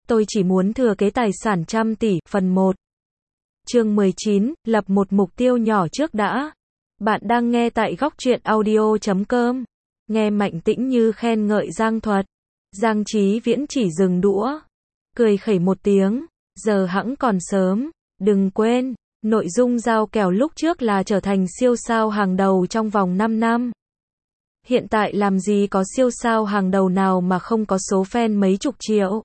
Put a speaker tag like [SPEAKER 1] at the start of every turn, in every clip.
[SPEAKER 1] Tôi chỉ muốn thừa kế tài sản trăm tỷ, phần 1. Chương 19, lập một mục tiêu nhỏ trước đã. Bạn đang nghe tại góc truyện audio.com. Nghe Mạnh Tĩnh Như khen ngợi Giang Thuật. Giang Chí Viễn chỉ dừng đũa, cười khẩy một tiếng, giờ hẵng còn sớm, đừng quên, nội dung giao kèo lúc trước là trở thành siêu sao hàng đầu trong vòng 5 năm. Hiện tại làm gì có siêu sao hàng đầu nào mà không có số fan mấy chục triệu.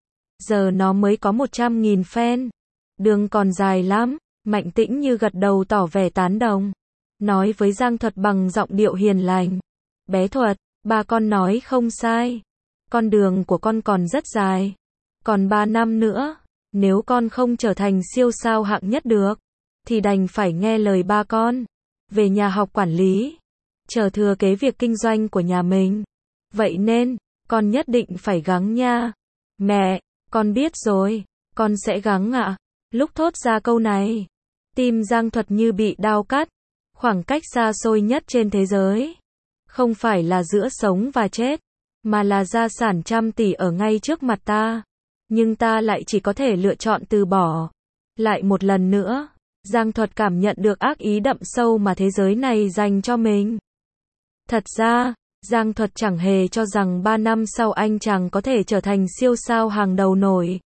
[SPEAKER 1] Giờ nó mới có 100.000 fan. Đường còn dài lắm. Mạnh Tĩnh Như gật đầu tỏ vẻ tán đồng. Nói với Giang Thuật bằng giọng điệu hiền lành. Bé Thuật, ba con nói không sai. Con đường của con còn rất dài. Còn 3 năm nữa, nếu con không trở thành siêu sao hạng nhất được, thì đành phải nghe lời ba con. Về nhà học quản lý. Chờ thừa kế việc kinh doanh của nhà mình. Vậy nên, con nhất định phải gắng nha. Mẹ, con biết rồi, con sẽ gắng ạ. Lúc thốt ra câu này, tim Giang Thuật như bị đao cắt. Khoảng cách xa xôi nhất trên thế giới. Không phải là giữa sống và chết, mà là gia sản trăm tỷ ở ngay trước mặt ta. Nhưng ta lại chỉ có thể lựa chọn từ bỏ. Lại một lần nữa, Giang Thuật cảm nhận được ác ý đậm sâu mà thế giới này dành cho mình. Thật ra, Giang Thuật chẳng hề cho rằng 3 năm sau anh chàng có thể trở thành siêu sao hàng đầu nổi.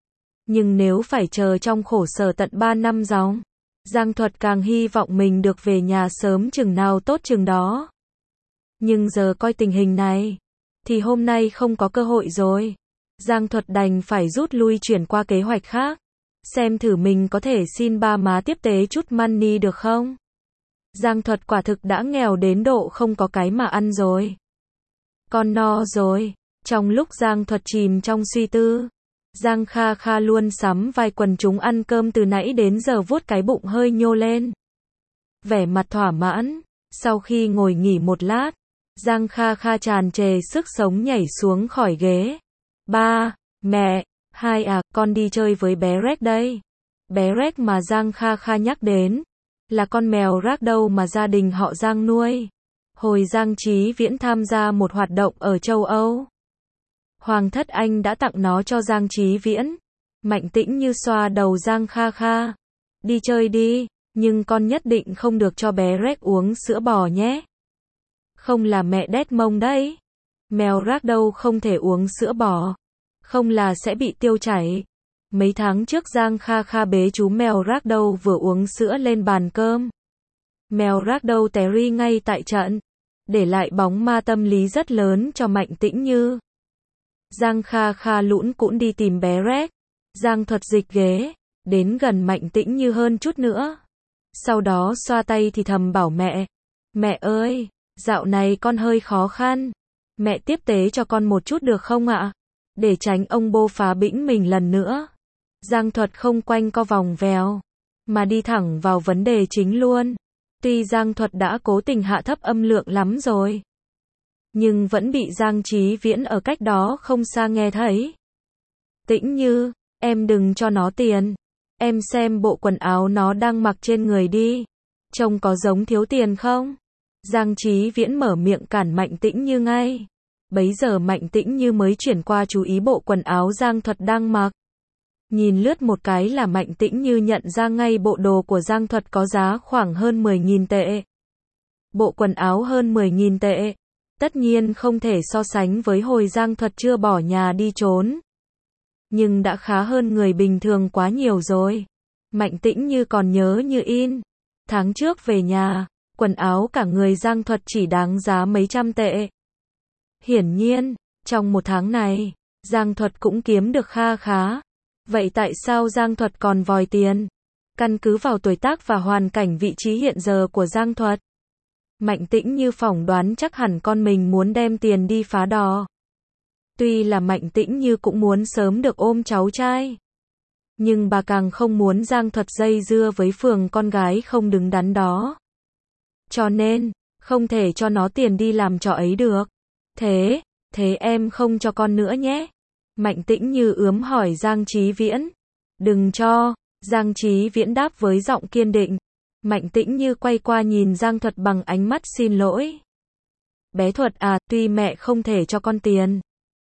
[SPEAKER 1] Nhưng nếu phải chờ trong khổ sở tận 3 năm dòng, Giang Thuật càng hy vọng mình được về nhà sớm chừng nào tốt chừng đó. Nhưng giờ coi tình hình này, thì hôm nay không có cơ hội rồi. Giang Thuật đành phải rút lui chuyển qua kế hoạch khác. Xem thử mình có thể xin ba má tiếp tế chút money được không? Giang Thuật quả thực đã nghèo đến độ không có cái mà ăn rồi. Con no rồi. Trong lúc Giang Thuật chìm trong suy tư, Giang Kha Kha luôn sắm vai quần chúng ăn cơm từ nãy đến giờ vuốt cái bụng hơi nhô lên. Vẻ mặt thỏa mãn, sau khi ngồi nghỉ một lát, Giang Kha Kha tràn trề sức sống nhảy xuống khỏi ghế. Ba, mẹ, hai à, con đi chơi với bé Rec đây. Bé Rec mà Giang Kha Kha nhắc đến, là con mèo Ragdoll mà gia đình họ Giang nuôi. Hồi Giang Chí Viễn tham gia một hoạt động ở châu Âu, Hoàng thất Anh đã tặng nó cho Giang Chí Viễn. Mạnh Tĩnh Như xoa đầu Giang Kha Kha. Đi chơi đi, nhưng con nhất định không được cho bé Rec uống sữa bò nhé. Không là mẹ đét mông đấy. Mèo Ragdoll không thể uống sữa bò. Không là sẽ bị tiêu chảy. Mấy tháng trước Giang Kha Kha bế chú mèo Ragdoll vừa uống sữa lên bàn cơm. Mèo Ragdoll té ri ngay tại trận, để lại bóng ma tâm lý rất lớn cho Mạnh Tĩnh Như. Giang Kha Kha lũn cũn đi tìm bé Rec. Giang Thuật dịch ghế, đến gần Mạnh Tĩnh Như hơn chút nữa. Sau đó xoa tay thì thầm bảo mẹ. Mẹ ơi, dạo này con hơi khó khăn. Mẹ tiếp tế cho con một chút được không ạ? Để tránh ông bô phá bĩnh mình lần nữa. Giang Thuật không quanh co vòng vèo, mà đi thẳng vào vấn đề chính luôn. Tuy Giang Thuật đã cố tình hạ thấp âm lượng lắm rồi, nhưng vẫn bị Giang Chí Viễn ở cách đó không xa nghe thấy. Tĩnh Như, em đừng cho nó tiền. Em xem bộ quần áo nó đang mặc trên người đi. Trông có giống thiếu tiền không? Giang Chí Viễn mở miệng cản Mạnh Tĩnh Như ngay. Bấy giờ Mạnh Tĩnh Như mới chuyển qua chú ý bộ quần áo Giang Thuật đang mặc. Nhìn lướt một cái là Mạnh Tĩnh Như nhận ra ngay bộ đồ của Giang Thuật có giá khoảng hơn 10.000 tệ. Bộ quần áo hơn 10.000 tệ. Tất nhiên không thể so sánh với hồi Giang Thuật chưa bỏ nhà đi trốn. Nhưng đã khá hơn người bình thường quá nhiều rồi. Mạnh Tĩnh Như còn nhớ như in. Tháng trước về nhà, quần áo cả người Giang Thuật chỉ đáng giá mấy trăm tệ. Hiển nhiên, trong một tháng này, Giang Thuật cũng kiếm được kha khá. Vậy tại sao Giang Thuật còn vòi tiền? Căn cứ vào tuổi tác và hoàn cảnh vị trí hiện giờ của Giang Thuật, Mạnh Tĩnh Như phỏng đoán chắc hẳn con mình muốn đem tiền đi phá đò. Tuy là Mạnh Tĩnh Như cũng muốn sớm được ôm cháu trai, nhưng bà càng không muốn Giang Thuật dây dưa với phường con gái không đứng đắn đó. Cho nên, không thể cho nó tiền đi làm trò ấy được. Thế em không cho con nữa nhé. Mạnh Tĩnh Như ướm hỏi Giang Chí Viễn. Đừng cho. Giang Chí Viễn đáp với giọng kiên định. Mạnh Tĩnh Như quay qua nhìn Giang Thuật bằng ánh mắt xin lỗi. Bé Thuật à, tuy mẹ không thể cho con tiền,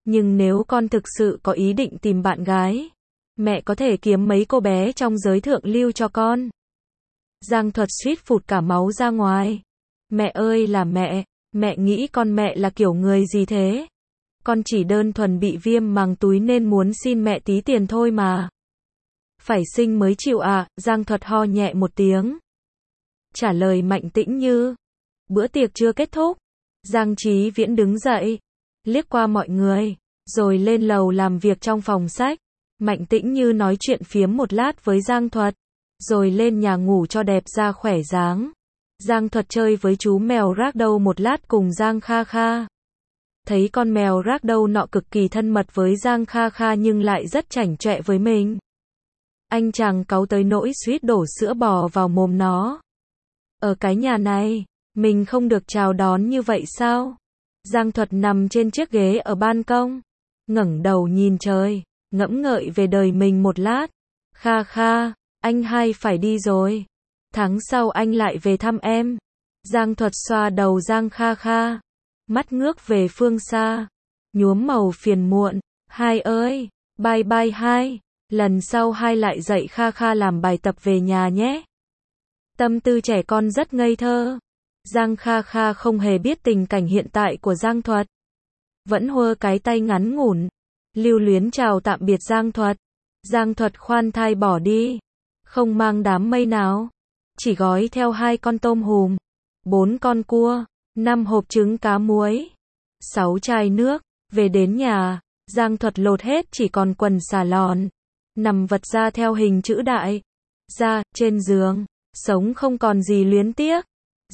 [SPEAKER 1] Nhưng nếu con thực sự có ý định tìm bạn gái, mẹ có thể kiếm mấy cô bé trong giới thượng lưu cho con. Giang Thuật suýt phụt cả máu ra ngoài. Mẹ ơi là mẹ nghĩ con mẹ là kiểu người gì thế? Con chỉ đơn thuần bị viêm màng túi nên muốn xin mẹ tí tiền thôi mà. Phải sinh mới chịu à? Giang Thuật ho nhẹ một tiếng. Trả lời Mạnh Tĩnh Như. Bữa tiệc chưa kết thúc. Giang Chí Viễn đứng dậy, liếc qua mọi người, rồi lên lầu làm việc trong phòng sách. Mạnh Tĩnh Như nói chuyện phiếm một lát với Giang Thuật, rồi lên nhà ngủ cho đẹp da khỏe dáng. Giang Thuật chơi với chú mèo Ragdoll một lát cùng Giang Kha Kha. Thấy con mèo Ragdoll nọ cực kỳ thân mật với Giang Kha Kha nhưng lại rất chảnh chọe với mình. Anh chàng cáu tới nỗi suýt đổ sữa bò vào mồm nó. Ở cái nhà này, mình không được chào đón như vậy sao? Giang Thuật nằm trên chiếc ghế ở ban công, ngẩng đầu nhìn trời, ngẫm ngợi về đời mình một lát. Kha Kha, anh hai phải đi rồi. Tháng sau anh lại về thăm em. Giang Thuật xoa đầu Giang Kha Kha, mắt ngước về phương xa, nhuốm màu phiền muộn. Hai ơi, bye bye hai, lần sau hai lại dạy Kha Kha làm bài tập về nhà nhé. Tâm tư trẻ con rất ngây thơ. Giang Kha Kha không hề biết tình cảnh hiện tại của Giang Thuật. Vẫn hơ cái tay ngắn ngủn, lưu luyến chào tạm biệt Giang Thuật. Giang Thuật khoan thai bỏ đi, không mang đám mây nào, chỉ gói theo 2 con tôm hùm, 4 con cua, 5 hộp trứng cá muối, 6 chai nước. Về đến nhà, Giang Thuật lột hết chỉ còn quần xà lòn, nằm vật ra theo hình chữ đại, ra, trên giường, sống không còn gì luyến tiếc.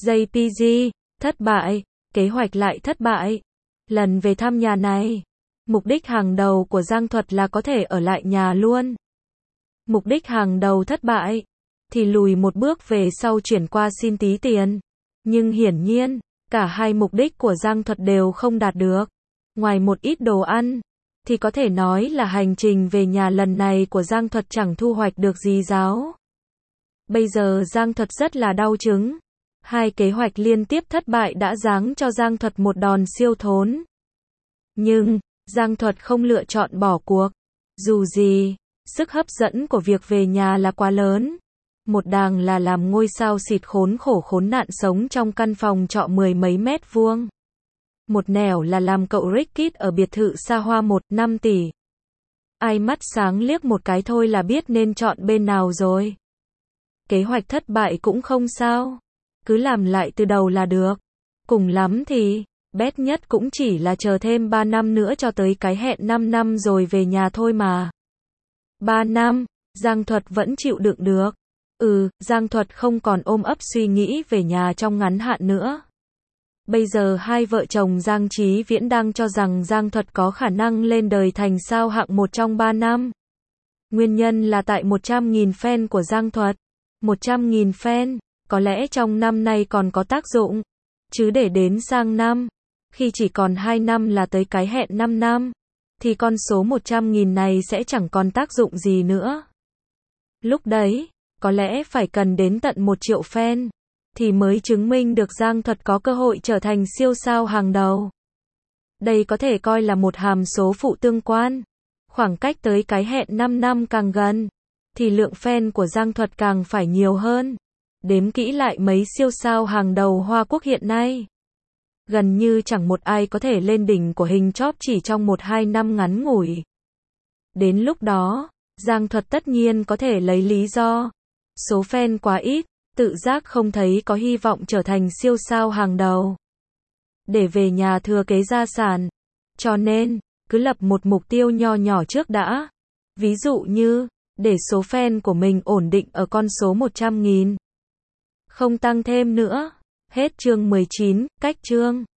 [SPEAKER 1] JPG, thất bại, kế hoạch lại thất bại. Lần về thăm nhà này, mục đích hàng đầu của Giang Thuật là có thể ở lại nhà luôn. Mục đích hàng đầu thất bại, thì lùi một bước về sau chuyển qua xin tí tiền. Nhưng hiển nhiên, cả hai mục đích của Giang Thuật đều không đạt được. Ngoài một ít đồ ăn, thì có thể nói là hành trình về nhà lần này của Giang Thuật chẳng thu hoạch được gì ráo. Bây giờ Giang Thuật rất là đau chứng. 2 kế hoạch liên tiếp thất bại đã giáng cho Giang Thuật một đòn siêu thốn. Nhưng, Giang Thuật không lựa chọn bỏ cuộc. Dù gì, sức hấp dẫn của việc về nhà là quá lớn. Một đàng là làm ngôi sao xịt khốn khổ khốn nạn sống trong căn phòng trọ 10 mấy mét vuông. Một nẻo là làm cậu Rickit ở biệt thự xa hoa 1,5 tỷ. Ai mắt sáng liếc một cái thôi là biết nên chọn bên nào rồi. Kế hoạch thất bại cũng không sao. Cứ làm lại từ đầu là được. Cùng lắm thì, bét nhất cũng chỉ là chờ thêm 3 năm nữa cho tới cái hẹn 5 năm rồi về nhà thôi mà. 3 năm, Giang Thuật vẫn chịu đựng được. Giang Thuật không còn ôm ấp suy nghĩ về nhà trong ngắn hạn nữa. Bây giờ hai vợ chồng Giang Chí Viễn đang cho rằng Giang Thuật có khả năng lên đời thành sao hạng 1 trong 3 năm. Nguyên nhân là tại 100.000 fan của Giang Thuật. 100.000 fan. Có lẽ trong năm nay còn có tác dụng, chứ để đến sang năm, khi chỉ còn 2 năm là tới cái hẹn 5 năm, thì con số 100.000 này sẽ chẳng còn tác dụng gì nữa. Lúc đấy, có lẽ phải cần đến tận 1 triệu fan, thì mới chứng minh được Giang Thuật có cơ hội trở thành siêu sao hàng đầu. Đây có thể coi là một hàm số phụ tương quan. Khoảng cách tới cái hẹn 5 năm càng gần, thì lượng fan của Giang Thuật càng phải nhiều hơn. Đếm kỹ lại mấy siêu sao hàng đầu Hoa Quốc hiện nay, gần như chẳng một ai có thể lên đỉnh của hình chóp chỉ trong 1-2 năm ngắn ngủi. Đến lúc đó, Giang Thuật tất nhiên có thể lấy lý do số fan quá ít, tự giác không thấy có hy vọng trở thành siêu sao hàng đầu, để về nhà thừa kế gia sản. Cho nên, cứ lập một mục tiêu nho nhỏ trước đã. Ví dụ như, để số fan của mình ổn định ở con số 100.000. Không tăng thêm nữa. Hết chương 19, cách chương.